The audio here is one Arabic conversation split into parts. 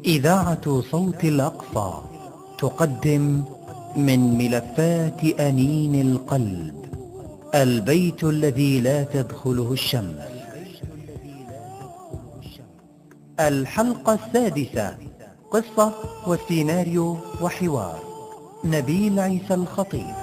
إذاعة صوت الأقصى تقدم من ملفات أنين القلب البيت الذي لا تدخله الشمس. الحلقة السادسة، قصة وسيناريو وحوار، نبيل عيسى الخطيب.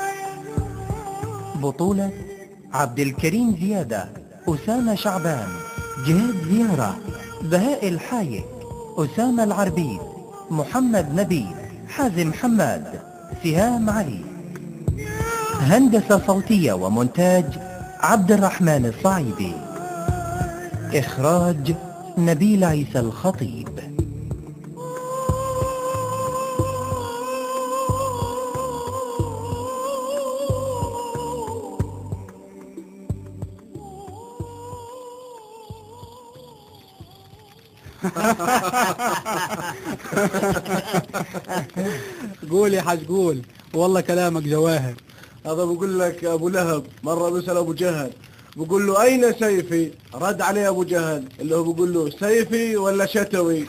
بطولة عبد الكريم زيادة، أسامة شعبان، جهاد زيارة، بهاء الحايك، أسامة العربيد، محمد نبيل، حازم حماد، سهام علي. هندسة صوتية ومونتاج عبد الرحمن الصعيدي. إخراج نبيل عيسى الخطيب. قول يا حاج قول، والله كلامك جواهر. هذا بقول لك ابو لهب مرة بيسأل ابو جهل، بقول له اين سيفي؟ رد عليه ابو جهل اللي هو بقول له سيفي ولا شتوي؟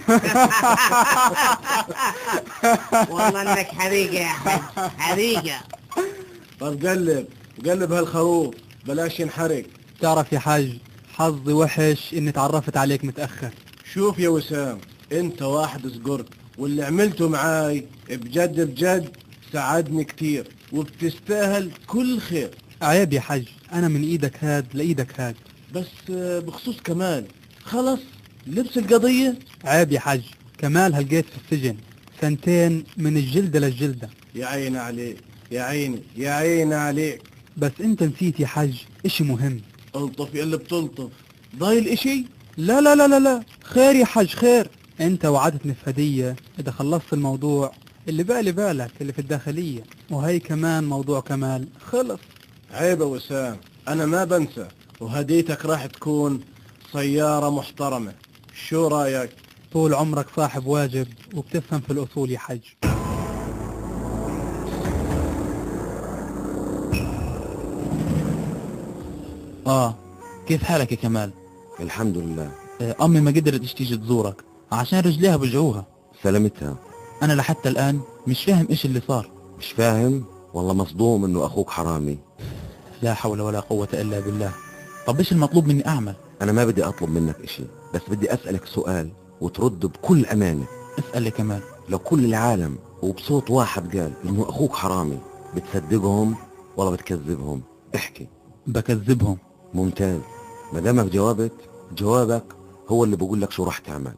والله انك حريقة يا حاج، حريقة. طب قلب هالخروف بلاش ينحرق. تعرف يا حاج، حظي وحش اني تعرفت عليك متأخر. شوف يا وسام، انت واحد صقرت، واللي عملته معاي بجد بجد ساعدني كتير، وبتستاهل كل خير. عيب يا حاج، انا من ايدك هاد لايدك هاد. بس بخصوص كمال، خلص لبس القضية. عيب يا حاج، كمال هلقيت في السجن 2 من الجلدة للجلدة. يا عيني عليك، يا عيني عليك. بس انت نسيت يا حاج اشي مهم. الطف يا اللي بتلطف، ضايل اشي؟ لا لا لا لا لا، خير يا حاج خير. انت وعدتني في هدية اذا خلصت الموضوع اللي بالك اللي في الداخلية، وهي كمان موضوع كمال خلص. عيب يا وسام، انا ما بنسى، وهديتك راح تكون سيارة محترمة. شو رايك؟ طول عمرك صاحب واجب وبتفهم في الاصول يا حج. كيف حالك يا كمال؟ الحمد لله. أمي ما قدرت تيجي تزورك عشان رجليها بوجعوها. سلامتها. أنا لحتى الآن مش فاهم إيش اللي صار. مش فاهم؟ والله مصدوم إنه أخوك حرامي. لا حول ولا قوة إلا بالله. طب إيش المطلوب مني أعمل؟ أنا ما بدي أطلب منك إشي، بس بدي أسألك سؤال وترد بكل أمانة. اسأل يا كمال. لو كل العالم وبصوت واحد قال إنه أخوك حرامي، بتصدقهم ولا بتكذبهم؟ احكي. بكذبهم. ممتاز، ما دامك جاوبت، جوابك هو اللي بقول لك شو راح تعمل.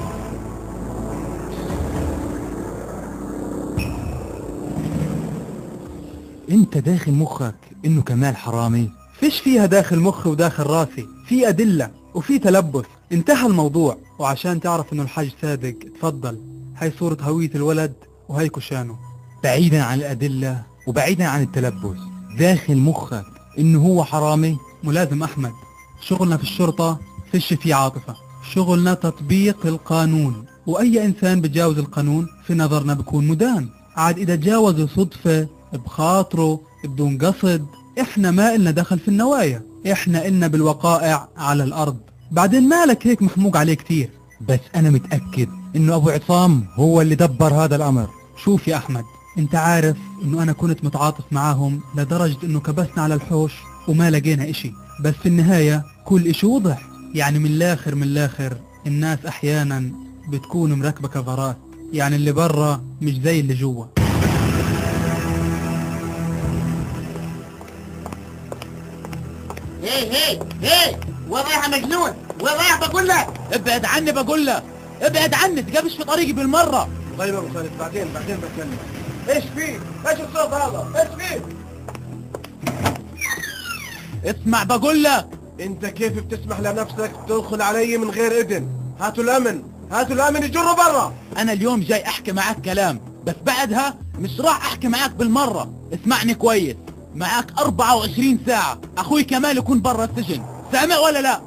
انت داخل مخك انه كمال حرامي؟ فيش فيها داخل مخي وداخل راسي، في أدلة وفي تلبس. انتهى الموضوع. وعشان تعرف انه الحاج صادق، اتفضل، هاي صورة هوية الولد وهاي كشانه. بعيدا عن الأدلة وبعيدا عن التلبس، داخل مخك انه هو حرامي؟ ملازم أحمد، شغلنا في الشرطة فيش فيه عاطفة، شغلنا تطبيق القانون، وأي إنسان بتجاوز القانون في نظرنا بكون مدان. عاد إذا تجاوز صدفة بخاطره بدون قصد، إحنا ما إلنا دخل في النوايا، إحنا إلنا بالوقائع على الأرض. بعدين مالك هيك محموق عليه كتير؟ بس أنا متأكد إنه أبو عصام هو اللي دبر هذا الأمر. شوف يا أحمد، أنت عارف إنه أنا كنت متعاطف معاهم لدرجة إنه كبسنا على الحوش وما لقينا إشي، بس في النهاية كل إشي وضح. يعني من الآخر الناس أحيانا بتكون مركبة كفرات، يعني اللي برا مش زي اللي جوا. هي وين رايح يا مجنون؟ وين رايح بقول لك؟ ابعد عني بقول لك، ابعد عني، تقابش في طريقي بالمرة. طيب يا ابو خالد، بعدين بتكلم. ايش فيه؟ ايش الصوت هذا؟ ايش فيه؟ اسمع بقول لك. انت كيف بتسمح لنفسك تدخل علي من غير اذن؟ هاتوا الامن يجروا برا. انا اليوم جاي احكي معك كلام، بس بعدها مش راح احكي معك بالمرة. اسمعني كويس، معك 24 ساعة اخوي كمال يكون برا السجن، سامع ولا لا؟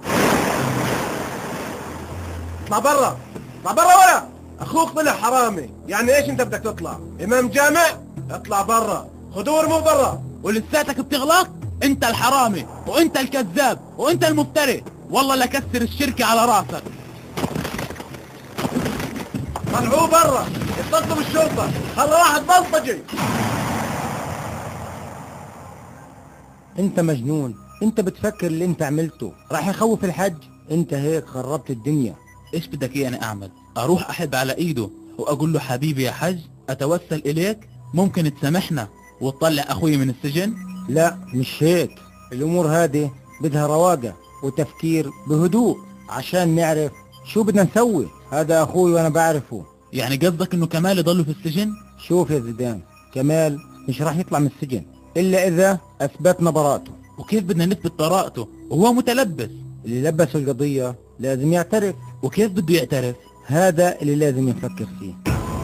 اطلع برا ولا اخوك طلع حرامي، يعني ايش انت بدك تطلع؟ امام جامع؟ اطلع برا، خدور مو برا. ولساتك بتغلط؟ انت الحرامي وانت الكذاب وانت المفتري، والله لكسر الشركة على راسك. طلعوه برا، اتصلوا بالشرطة، هذا واحد بلطجي. انت مجنون، انت بتفكر اللي انت عملته راح يخوف الحج؟ انت هيك خربت الدنيا. ايش بدك اياني اعمل؟ اروح احب على ايده واقول له حبيبي يا حج اتوسل اليك، ممكن تسامحنا وتطلع اخوي من السجن؟ لا مش هيك، الامور هذه بدها رواقة وتفكير بهدوء عشان نعرف شو بدنا نسوي. هذا اخوي وانا بعرفه. يعني قصدك انه كمال يضل في السجن؟ شوف يا زيدان، كمال مش راح يطلع من السجن الا اذا اثبتنا براءته. وكيف بدنا نثبت براءته وهو متلبس؟ اللي لبسه القضية لازم يعترف. وكيف بده يعترف؟ هذا اللي لازم نفكر فيه.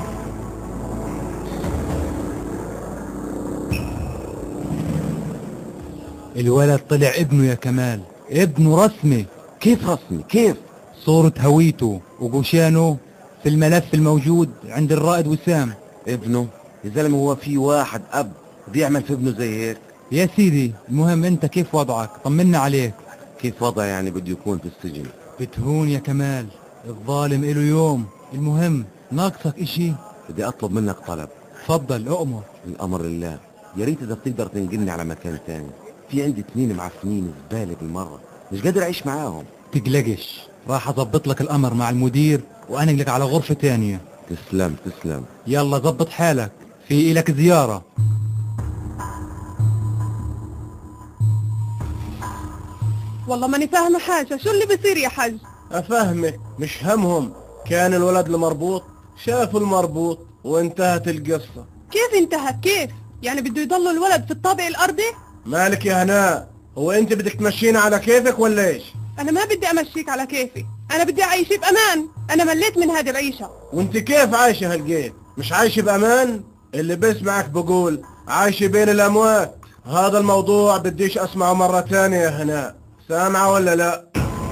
الولد طلع ابنه يا كمال، ابنه رسمي. كيف رسمي؟ كيف؟ صورة هويته وقوشانه في الملف الموجود عند الرائد وسام. ابنه؟ يا زلمة هو في واحد أب بيعمل في ابنه زي هيك؟ يا سيدي المهم انت كيف وضعك؟ طمنا عليك. كيف وضع يعني بده يكون في السجن؟ بتهون يا كمال، الظالم إله يوم. المهم ناقصك اشي؟ بدي أطلب منك طلب. تفضل اؤمر. الأمر لله، يا ريت إذا بتقدر تنقلني على مكان تاني. في عندي 2 معفنين زبالة بالمرة، مش قادر أعيش معاهم. تقلقش، راح اضبط لك الامر مع المدير وانقلك على غرفة تانية. تسلم تسلم. يلا ظبط حالك، في إلك زيارة. والله ماني فاهمة حاجة، شو اللي بيصير يا حج؟ افهمك، مش همهم. كان الولد المربوط، شافوا المربوط وانتهت القصة. كيف انتهت؟ كيف؟ يعني بده يضل الولد في الطابق الأرضي؟ مالك يا هناء، هو انت بدك تمشينا على كيفك ولا ايش؟ أنا ما بدي أمشيك على كيفي، أنا بدي أعيش بأمان، أنا مليت من هذه العيشة. وانت كيف عايشة هالقيت؟ مش عايشة بأمان؟ اللي بسمعك بقول عايشة بين الأموات. هذا الموضوع بديش أسمعه مرة تانية يا هناء، سامعة ولا لا؟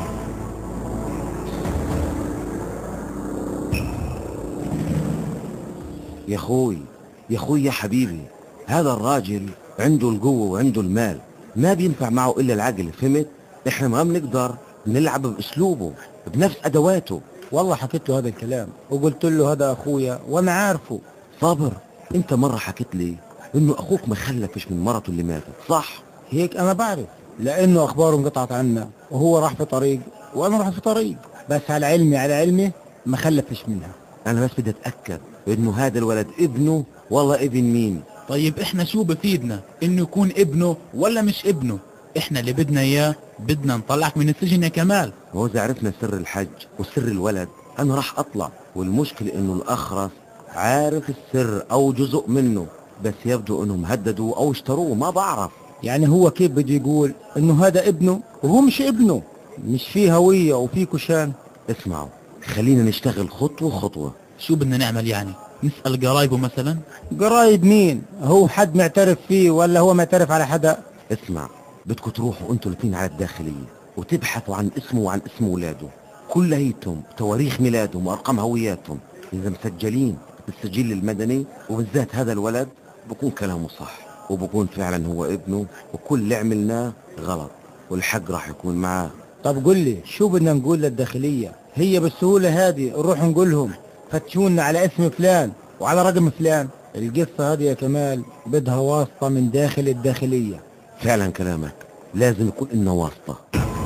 يا أخوي يا أخوي يا حبيبي، هذا الراجل عنده القوة وعنده المال، ما بينفع معه إلا العقل، فهمت؟ إحنا ما بنقدر نلعب بأسلوبه بنفس أدواته. والله حكيت له هذا الكلام وقلت له هذا اخويا وانا عارفه. صابر، أنت مرة حكيت لي إنه أخوك ما خلفش من مرته اللي ماتت، صح؟ هيك انا بعرف، لانه اخباره انقطعت عنا وهو راح في طريق وانا راح في طريق، بس على علمي ما خلفش منها. أنا بس بدي أتأكد إنه هذا الولد ابنه والله ابن مين. طيب احنا شو بفيدنا انه يكون ابنه ولا مش ابنه؟ احنا اللي بدنا اياه، بدنا نطلعك من السجن يا كمال. وهو إذا عرفنا سر الحج وسر الولد أنا راح أطلع، والمشكلة إنه الأخرس عارف السر أو جزء منه، بس يبدو إنهم هددوا أو اشتروه، ما بعرف. يعني هو كيف بده يقول انه هذا ابنه وهو مش ابنه؟ مش فيه هوية وفيه كشان. اسمعوا، خلينا نشتغل خطوة خطوة. شو بدنا نعمل يعني؟ نسأل قرايبه مثلا؟ قرايب مين؟ هو حد معترف فيه ولا هو معترف على حدا؟ اسمع، بدكم تروحوا انتوا الاثنين على الداخلية وتبحثوا عن اسمه وعن اسم ولاده كليتهم، تواريخ ميلادهم وارقام هوياتهم، اذا مسجلين بالسجل المدني، وبالذات هذا الولد بكون كلامه صح وبكون فعلا هو ابنه، وكل اللي عملناه غلط والحق راح يكون معاه. طب قل لي شو بدنا نقول للداخلية؟ هي بالسهولة هذه نروح نقول لهم فتشونا على اسم فلان وعلى رقم فلان؟ القصة هذه يا كمال بدها واسطة من داخل الداخلية. فعلا كلامك، لازم يكون لنا واسطة.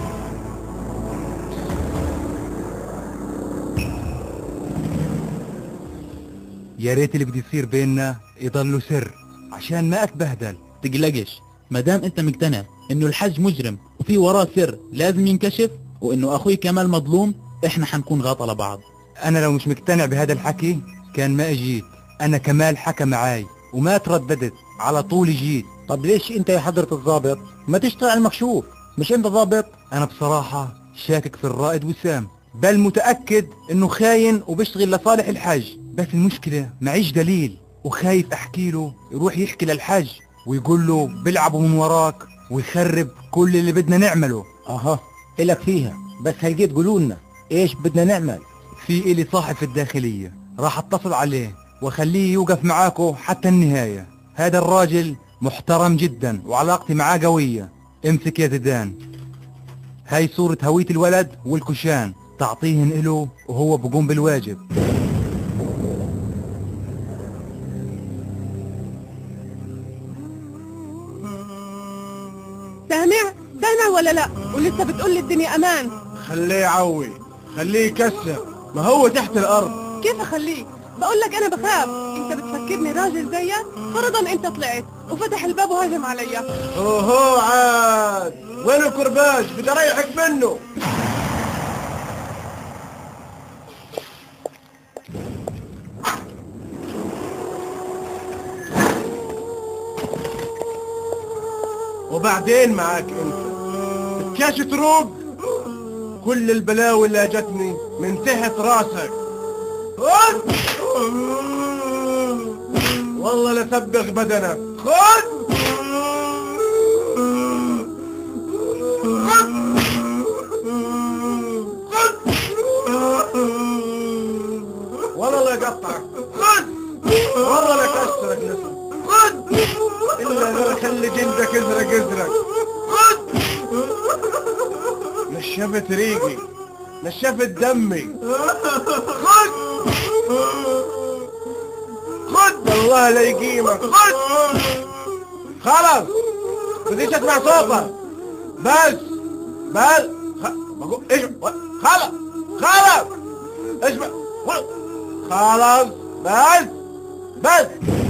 يا ريت اللي بده يصير بيننا يضلوا سر عشان ما اتبهدل. تقلقش، مادام انت مقتنع انه الحج مجرم وفي وراه سر لازم ينكشف، وانه اخوي كمال مظلوم، احنا حنكون غاطة لبعض. انا لو مش مقتنع بهذا الحكي كان ما اجيت. انا كمال حكى معاي وما ترددت، على طول جيت. طب ليش انت يا حضرة الضابط ما تشتغل على المكشوف؟ مش انت ضابط؟ انا بصراحة شاكك في الرائد وسام، بل متأكد انه خاين وبيشتغل لصالح الحج، بس المشكلة معيش دليل، وخايف احكي له يروح يحكي للحج ويقول له بيلعبوا من وراك ويخرب كل اللي بدنا نعمله. اها الك فيها، بس هلقيت قولوا لنا ايش بدنا نعمل. في إلي صاحب في الداخلية، راح اتصل عليه واخليه يوقف معاكو حتى النهاية. هذا الراجل محترم جدا وعلاقتي معاه قوية. امسك يا زيدان، هاي صورة هوية الولد والكشان، تعطيهن إله وهو بقوم بالواجب. ولا لا؟ ولسه بتقول لي الدنيا امان. خليه يعوي، خليه يكسر، ما هو تحت الارض. كيف اخليك؟ بقول لك انا بخاف. انت بتفكرني راجل زيك؟ فرضا انت طلعت وفتح الباب وهجم عليا. اوهو عاد، وين الكرباج؟ بدي اريحك منه. وبعدين معاك انت كاش تروق؟ كل البلاوي اللي اجتني من تحت راسك. والله لسبغ بدنك. خذ والله لا يقطعك. خذ والله لا كسرك نصف. خذ الا لا خلي جلدك ازرق ازرق. خذ نشفت ريقي، نشفت دمي. خذ خذ الله لا يقيمك. خذ خلاص بديش اسمع صوتك. بس بقول ايش؟ خلاص خلاص اسمع. خلاص بس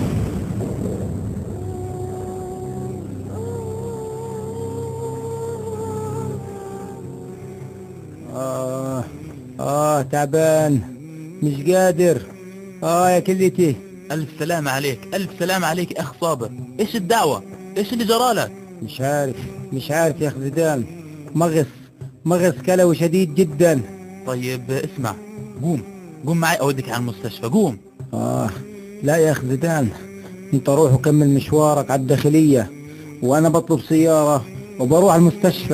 تعبان مش قادر. يا كليتي. ألف سلامة عليك، ألف سلامة عليك يا أخ صابر. إيش الدعوة؟ إيش اللي جرالك؟ مش عارف يا أخ زيدان. مغص كلوي شديد جدا. طيب اسمع، قوم معي أوديك على المستشفى. قوم. لا يا أخ زيدان، انت روح وكمل مشوارك على الداخلية، وأنا بطلب سيارة وبروح على المستشفى.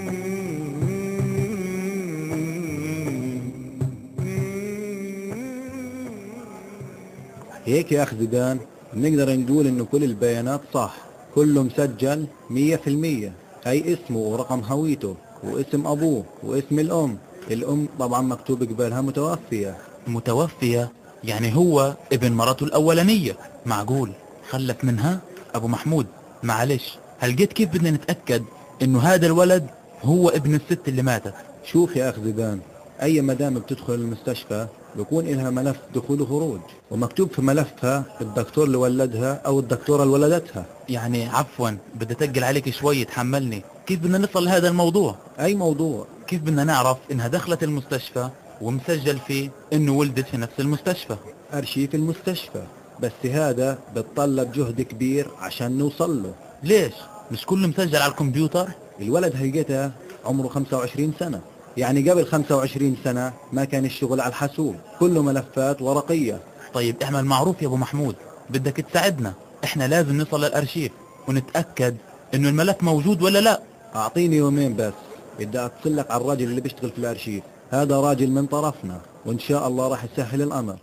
هيك يا أخ زيدان نقدر نقول إنه كل البيانات صح، كله مسجل 100%. أي اسمه ورقم هويته واسم أبوه واسم الأم طبعا مكتوب قبالها متوفية؟ يعني هو ابن مرته الأولانية. معقول خلف منها؟ أبو محمود معلش، هل جيت كيف بدنا نتأكد إنه هذا الولد هو ابن الست اللي ماتت؟ شوف يا أخ زيدان، أي مدام بتدخل المستشفى بيكون إلها ملف دخول وخروج، ومكتوب في ملفها الدكتور اللي ولدها أو الدكتورة اللي ولدتها. يعني عفوا بدي أتقل عليك شوي، تحملني. كيف بدنا نصل لهذا الموضوع؟ أي موضوع؟ كيف بدنا نعرف إنها دخلت المستشفى ومسجل فيه إنه ولدت في نفس المستشفى؟ أرشيف المستشفى، بس هذا بتطلب جهد كبير عشان نوصل له. ليش؟ مش كله مسجل على الكمبيوتر؟ الولد هيجتها عمره 25 سنة، يعني قبل 25 سنة ما كان الشغل على الحاسوب، كله ملفات ورقية. طيب اعمل معروف يا ابو محمود، بدك تساعدنا، احنا لازم نصل للارشيف ونتأكد انه الملف موجود ولا لا. اعطيني يومين بس، بدي اتصل لك على الراجل اللي بيشتغل في الارشيف، هذا راجل من طرفنا وان شاء الله راح يسهل الامر.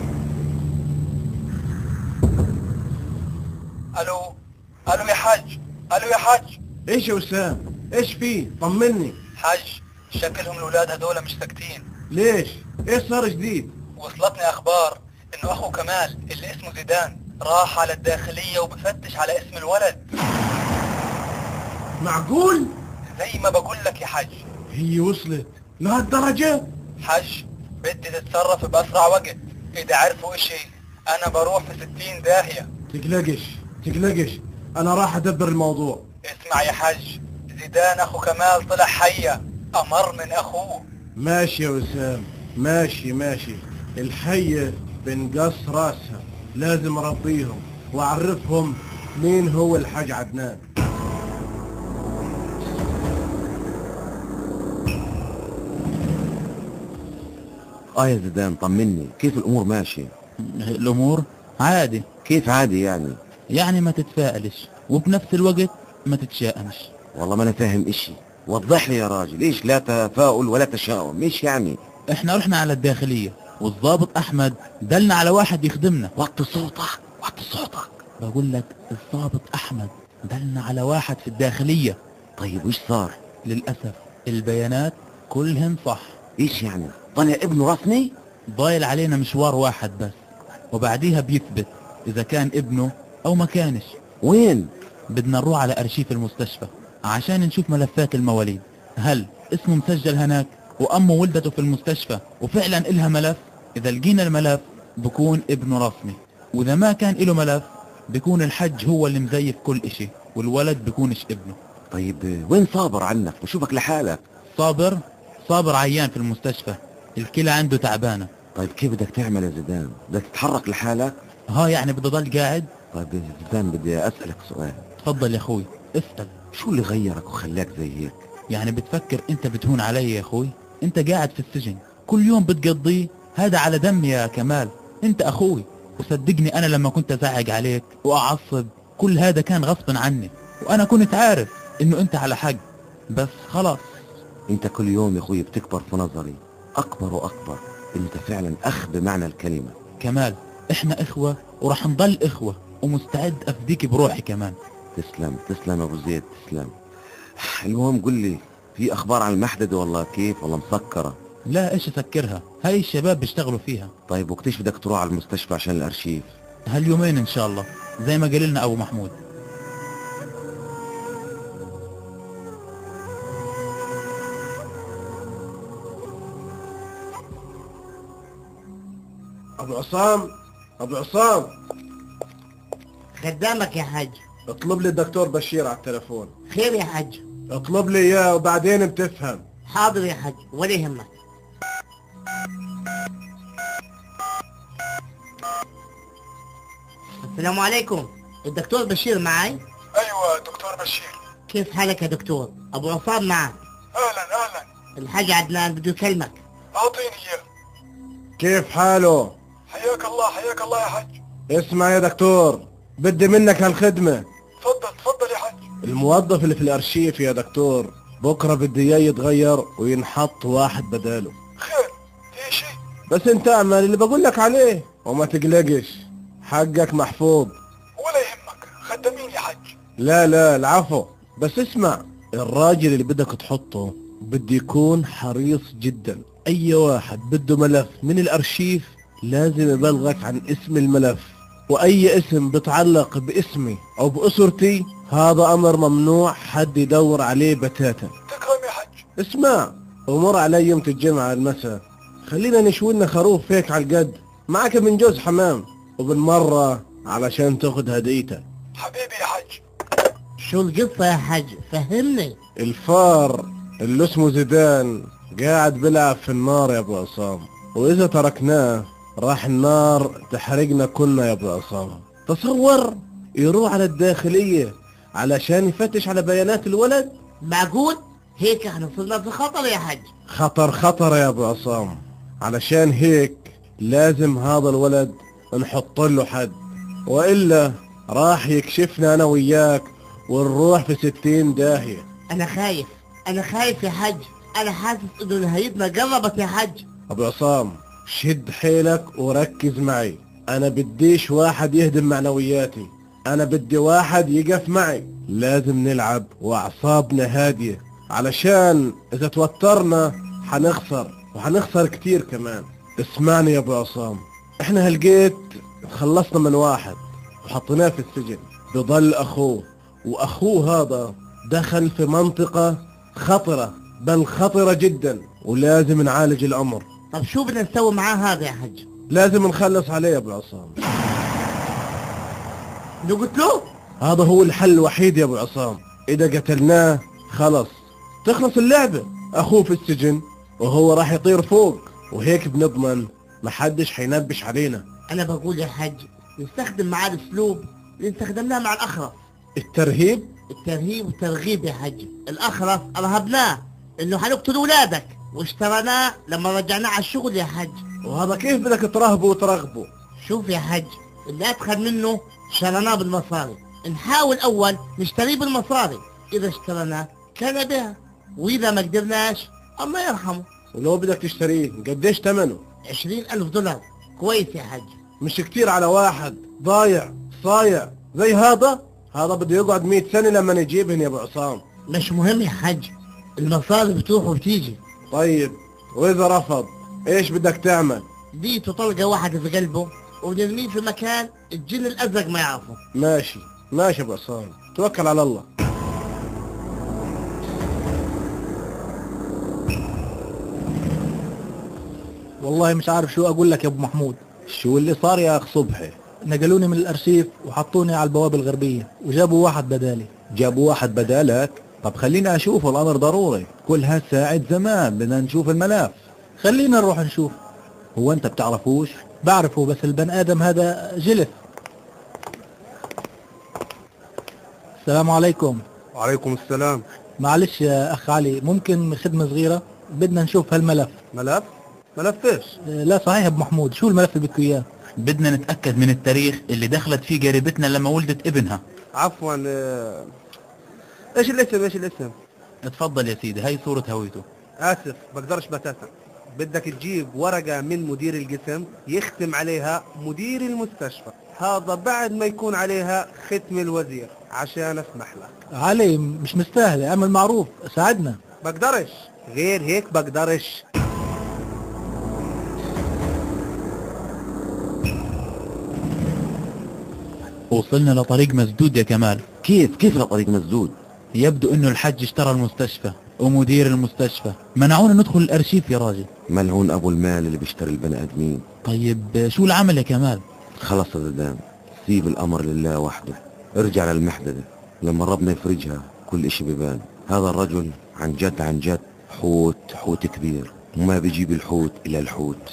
الو يا حاج. ايش يا وسام؟ ايش فيه؟ طمني. حاج، شكلهم الاولاد هذول مش ساكتين. ليش؟ ايش صار جديد؟ وصلتني اخبار انه اخو كمال اللي اسمه زيدان راح على الداخلية وبفتش على اسم الولد. معقول؟ زي ما بقول لك يا حاج. هي وصلت لهالدرجة؟ حاج بدي تتصرف باسرع وقت، اذا عرفوا اشي انا بروح في 60 داهية. تقلقش، انا راح ادبر الموضوع. اسمع يا حاج، زيدان اخو كمال طلع حية، امر من اخوه. ماشي يا وسام، ماشي. الحية بنقص راسها، لازم اربيهم واعرفهم مين هو الحاج عدنان. يا زيدان طمني، كيف الامور ماشية؟ الامور عادي. كيف عادي يعني؟ يعني ما تتفائلش وبنفس الوقت ما تتشائمش. والله ما انا فاهم اشي، وضح لي يا راجل، ايش لا تفاؤل ولا تشاؤم؟ ايش يعني؟ احنا رحنا على الداخلية والضابط احمد دلنا على واحد يخدمنا. وطي صوتك. بقول لك الضابط احمد دلنا على واحد في الداخلية. طيب وش صار؟ للأسف البيانات كلهن صح. ايش يعني؟ طلع ابنه رسمي؟ ضايل علينا مشوار واحد بس، وبعديها بيثبت اذا كان ابنه او ما كانش. وين؟ بدنا نروح على ارشيف المستشفى عشان نشوف ملفات المواليد، هل اسمه مسجل هناك وأمه ولدته في المستشفى وفعلا إلها ملف؟ إذا لقينا الملف بكون ابنه رسمي، وإذا ما كان إله ملف بكون الحج هو اللي مزيف كل إشي والولد بكونش ابنه. طيب وين صابر عنك؟ بشوفك لحالك. صابر عيان في المستشفى، الكلى عنده تعبانة. طيب كيف بدك تعمل يا زيدان؟ بدك تتحرك لحالك؟ يعني بدي ضل قاعد؟ طيب يا زيدان بدي أسألك سؤال. تفضل يا أخوي اسأل. شو اللي غيرك وخلاك زي هيك؟ يعني بتفكر انت بتهون علي يا أخوي؟ انت قاعد في السجن كل يوم بتقضيه، هذا على دمي يا كمال، انت أخوي، وصدقني أنا لما كنت أزعج عليك وأعصب كل هذا كان غصبا عني، وأنا كنت عارف إنه أنت على حق، بس خلاص. انت كل يوم يا اخوي بتكبر في نظري اكبر واكبر. انت فعلا اخ بمعنى الكلمة. كمال احنا اخوة ورح نضل اخوة، ومستعد افديك بروحي كمان. تسلم يا ابو زيد، تسلم. المهم قل لي، في اخبار عن المحددة والله كيف؟ والله مسكرة؟ لا ايش اسكرها، هاي الشباب بيشتغلوا فيها. طيب وقتيش بدك تروح على المستشفى عشان الارشيف؟ هاليومين ان شاء الله زي ما قال لنا ابو محمود. ابو عصام خدامك يا حج. اطلب لي الدكتور بشير على التلفون. خير يا حج. اطلب لي اياه وبعدين بتفهم. حاضر يا حج ولا يهمك. السلام عليكم، الدكتور بشير معي؟ ايوه دكتور بشير. كيف حالك يا دكتور؟ ابو عصام معك. اهلا. الحاج عدنان بده يكلمك. اعطيني اياه. كيف حاله؟ حياك الله يا حج. اسمع يا دكتور، بدي منك هالخدمة. تفضل يا حج. الموظف اللي في الارشيف يا دكتور بكره بدي اياه يتغير وينحط واحد بداله. خير في شيء؟ بس انت اعمل اللي بقول لك عليه وما تقلقش، حقك محفوظ. ولا يهمك، خدامين يا حج. لا العفو، بس اسمع، الراجل اللي بدك تحطه بدي يكون حريص جدا. اي واحد بده ملف من الارشيف لازم يبلغك عن اسم الملف، واي اسم بتعلق باسمي او باسرتي هذا امر ممنوع حد يدور عليه بتاتا. تكرم يا حج. اسمع، ومر علي يوم الجمعة المساء، خلينا نشوي لنا خروف هيك على القد، معك من جوز حمام، وبالمرة علشان تاخد هديتك. حبيبي يا حج. شو القصة يا حج؟ فهمني. الفار اللي اسمه زيدان قاعد بيلعب في النار يا ابو عصام، واذا تركناه راح النار تحرقنا كلنا يا ابو عصام. تصور يروح على الداخلية علشان يفتش على بيانات الولد. معقول؟ هيك احنا صرنا في خطر يا حج. خطر يا ابو عصام، علشان هيك لازم هذا الولد نحط له حد، والا راح يكشفنا انا وياك ونروح في 60 داهية. انا خايف يا حج، انا حاسس انه نهايتنا قربت يا حج. ابو عصام شد حيلك وركز معي، انا بديش واحد يهدم معنوياتي، انا بدي واحد يقف معي. لازم نلعب واعصابنا هادية، علشان اذا توترنا حنخسر كتير كمان. اسمعني يا ابو عصام، احنا هالقيت خلصنا من واحد وحطيناه في السجن، بضل اخوه، واخوه هذا دخل في منطقة خطرة، بل خطرة جدا، ولازم نعالج الامر. طب شو بدنا نسوي معاه هذا يا حج؟ لازم نخلص عليه يا ابو عصام. نقتله؟ هذا هو الحل الوحيد يا ابو عصام، اذا قتلناه خلص تخلص اللعبة. اخوه في السجن وهو راح يطير فوق، وهيك بنضمن محدش حينبش علينا. انا بقول يا حج نستخدم معاه الاسلوب اللي استخدمناه مع الاخرس. الترهيب والترغيب يا حج. الاخرس ارهبناه انه حنقتل اولادك، واشترناه لما رجعناه على الشغل يا حج. وهذا كيف بدك ترهبه وترغبه؟ شوف يا حج، اللي ادخل منه شرناه بالمصاري، نحاول اول نشتريه بالمصاري، اذا اشترناه كان بها، واذا ما قدرناش الله يرحمه. ولو بدك تشتريه قديش ثمنه؟ 20,000 دولار. كويس يا حج. مش كتير على واحد ضايع صايع زي هذا بده يقعد 100 سنة لما نجيبهن يا ابو عصام. مش مهم يا حج، المصاري بتروح وبتيجي. طيب واذا رفض ايش بدك تعمل؟ ديته طلقة واحدة في قلبه ونرميه في مكان الجن الازرق ما يعرفه. ماشي يا ابو عصام، توكل على الله. والله مش عارف شو اقول لك يا ابو محمود. شو اللي صار يا اخ صبحي؟ نقلوني من الارشيف وحطوني على البوابة الغربية وجابوا واحد بدالي. جابوا واحد بدالك؟ طب خلينا اشوف، الامر ضروري، كل هالساعة زمان بدنا نشوف الملف. خلينا نروح نشوف. هو انت بتعرفوش؟ بعرفه بس البني ادم هذا جلف. السلام عليكم. وعليكم السلام. معلش يا اخ علي، ممكن خدمة صغيرة؟ بدنا نشوف هالملف. ملف؟ ملف ايش؟ لا صحيح يا ابو محمود، شو الملف اللي بدكوا اياه؟ بدنا نتأكد من التاريخ اللي دخلت فيه قريبتنا لما ولدت ابنها. عفوا ايش الاسم؟ اتفضل يا سيدي، هاي صورة هويته. اسف بقدرش بتاتا. بدك تجيب ورقة من مدير القسم يختم عليها مدير المستشفى، هذا بعد ما يكون عليها ختم الوزير عشان اسمح لك. علي مش مستاهل، اعمل معروف ساعدنا. بقدرش، غير هيك بقدرش. وصلنا لطريق مسدود يا كمال. كيف لطريق مسدود؟ يبدو انه الحج اشترى المستشفى ومدير المستشفى منعونا ندخل الارشيف يا راجل. ملعون ابو المال اللي بيشتري البني ادمين. طيب شو العمل يا كمال؟ خلص يا زيدان، سيب الامر لله وحده، ارجع للمحددة، لما ربنا يفرجها كل اشي بيبان. هذا الرجل عن جد حوت كبير، وما بيجيب الحوت الا الحوت.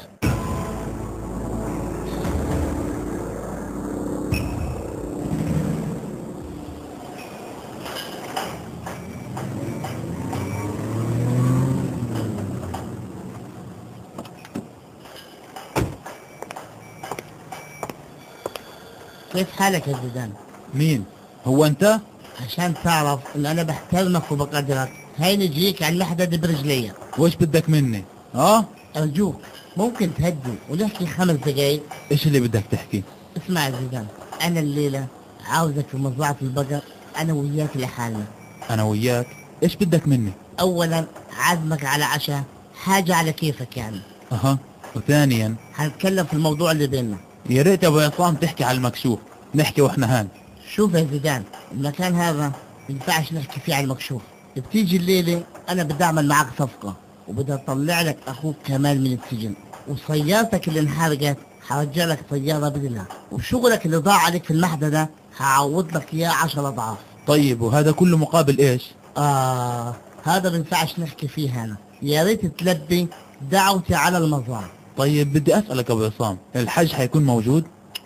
كيف حالك يا زيدان؟ مين؟ هو انت؟ عشان تعرف ان انا بحترمك وبقدرك، هاي نجيك على المحدد برجليا. وش بدك مني؟ ارجوك ممكن تهدي ونحكي 5 دقايق؟ ايش اللي بدك تحكي؟ اسمع يا زيدان، انا الليلة عاوزك في مزرعة البقر، انا وياك لحالنا. انا وياك؟ ايش بدك مني؟ اولا عازمك على عشاء، حاجة على كيفك يعني. وثانيا هنتكلم في الموضوع اللي بيننا. يا ريت يا ابو عصام تحكي على المكشوف، نحكي واحنا هان. شوف يا زيدان، المكان هذا ما ينفعش نحكي فيه على المكشوف. بتيجي الليلة انا بدي اعمل معك صفقة، وبدي اطلع لك اخوك كمال من السجن، وسيارتك اللي انحرقت هرجع لك سيارة بدلها، وشغلك اللي ضاع عليك في المحددة هعوض لك اياه 10 اضعاف. طيب وهذا كله مقابل ايش؟ هذا ما ينفعش نحكي فيه هنا، يا ريت تلبي دعوتي على المزار. طيب بدي اسألك ابو عصام، الحج حيكون موجود؟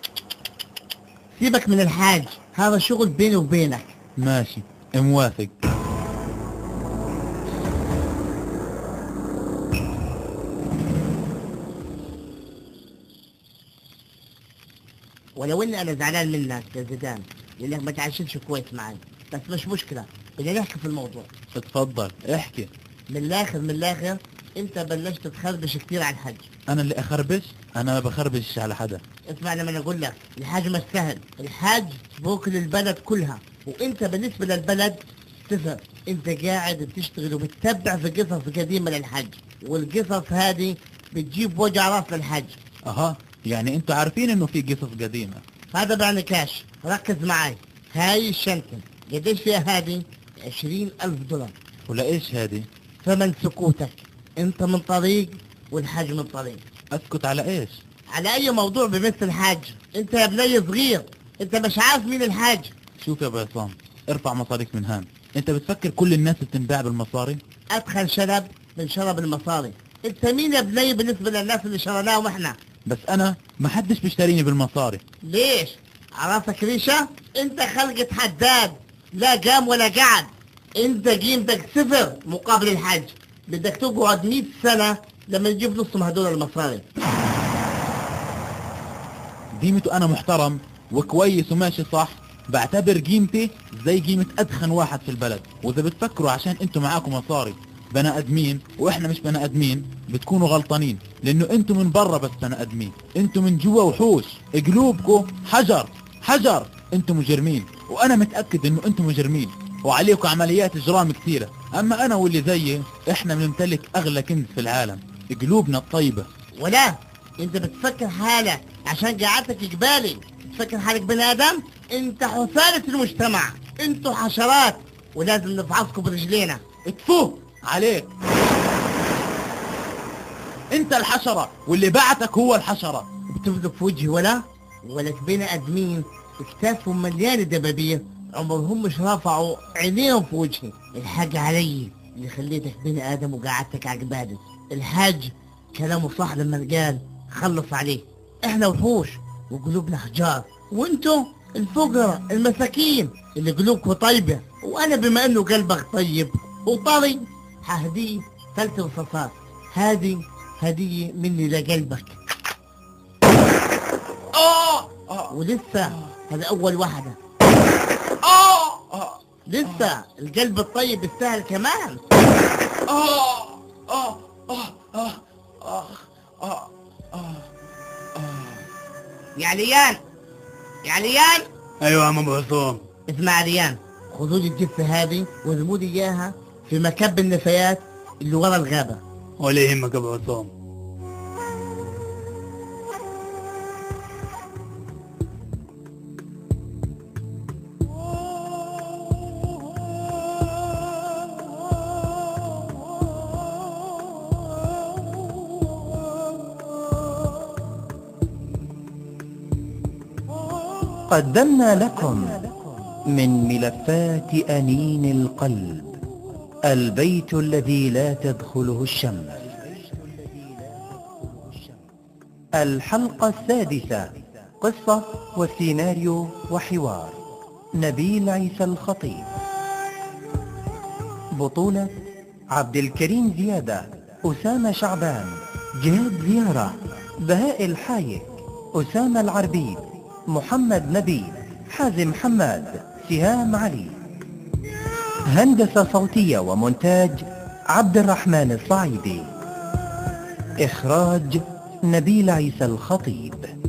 سيبك من الحاج، هذا شغل بيني وبينك. ماشي، موافق. ولو اني انا زعلان منك يا زيدان لانك ما تعيشتش كويس معي، بس مش مشكلة، بدنا نحكي في الموضوع. اتفضل احكي. من الاخر انت بلشت تخربش كتير على الحج. انا اللي اخربش؟ انا ما بخربش على حدا. اسمع لما انا اقول لك، الحج مش سهل، الحج بوكل البلد كلها، وانت بالنسبة للبلد صفر. انت قاعد بتشتغل وبتتبع في قصص قديمة للحج، والقصص هذه بتجيب وجع راس للحج. يعني انتوا عارفين انه في قصص قديمة. هذا بعني كاش، ركز معي. هاي الشنطة قديش فيها هذه؟ 20,000 دولار. ولا ايش هذه؟ ثمن سكوتك، انت من طريق والحاج من طريق. اسكت على ايش؟ على اي موضوع بمثل الحاج. انت يا بني صغير، انت مش عارف مين الحاج. شوف يا ابو عصام، ارفع مصاريك من هان. انت بتفكر كل الناس بتنباع بالمصاري؟ ادخل شنب من شرب المصاري. انت مين يا بني بالنسبة للناس اللي شرناهم احنا؟ بس انا ما حدش بيشتريني بالمصاري. ليش؟ عرفك ريشة؟ انت خلقة حداد، لا قام ولا قعد. انت قيمتك صفر مقابل الحج، بدك تقعد 100 سنة لما نجيب نصهم هدول المصاري. قيمته انا محترم وكويس وماشي صح، بعتبر قيمتي زي قيمة ادخن واحد في البلد. واذا بتفكروا عشان انتوا معاكم مصاري بني ادمين واحنا مش بني ادمين بتكونوا غلطانين، لانه انتوا من برا بس بني ادمين، انتوا من جوا وحوش، قلوبكم حجر. انتوا مجرمين، وانا متأكد انه انتوا مجرمين وعليكم عمليات اجرام كثيرة. اما انا واللي زيي احنا بنمتلك اغلى كنز في العالم، قلوبنا الطيبة. ولا انت بتفكر حالك عشان قعدتك قبالي تفكر حالك بني ادم؟ انت حثالة المجتمع، انتوا حشرات ولازم نفعصكم برجلينا. اتفو عليك. انت الحشرة، واللي بعتك هو الحشرة. بتفضل في وجهي ولك بني ادمين اكتافهم مليانه دبابير عمرهم مش رفعوا عينيهم في وجهي. الحاج علي اللي خليتك بني ادم وقعدتك عقبالي. الحاج كلامه صح لما قال خلص عليه. احنا وحوش وقلوبنا حجار، وانتوا الفقراء المساكين اللي قلوبكم طيبه. وانا بما انه قلبك طيب وطري ههديه 3 رصاصات. هذه هديه مني لقلبك. ولسه هذا اول واحدة. لسه القلب الطيب يستاهل كمان. يا عليان يا عليان. ايوه يا عم ابو عصام. اسمع عليان، خذوا لي الجثة هذه وارموا لي اياها في مكب النفايات اللي ورا الغابة. ولا يهمك يا ابو عصام. قدمنا لكم من ملفات أنين القلب البيت الذي لا تدخله الشمس. الحلقة 6، قصة وسيناريو وحوار نبيل عيسى الخطيب. بطولة عبد الكريم زيادة، أسامة شعبان، جهاد زيارة، بهاء الحايك، أسامة العربيد، محمد نبيل، حازم حماد، سهام علي. هندسة صوتية ومونتاج عبد الرحمن الصعيدي. إخراج نبيل عيسى الخطيب.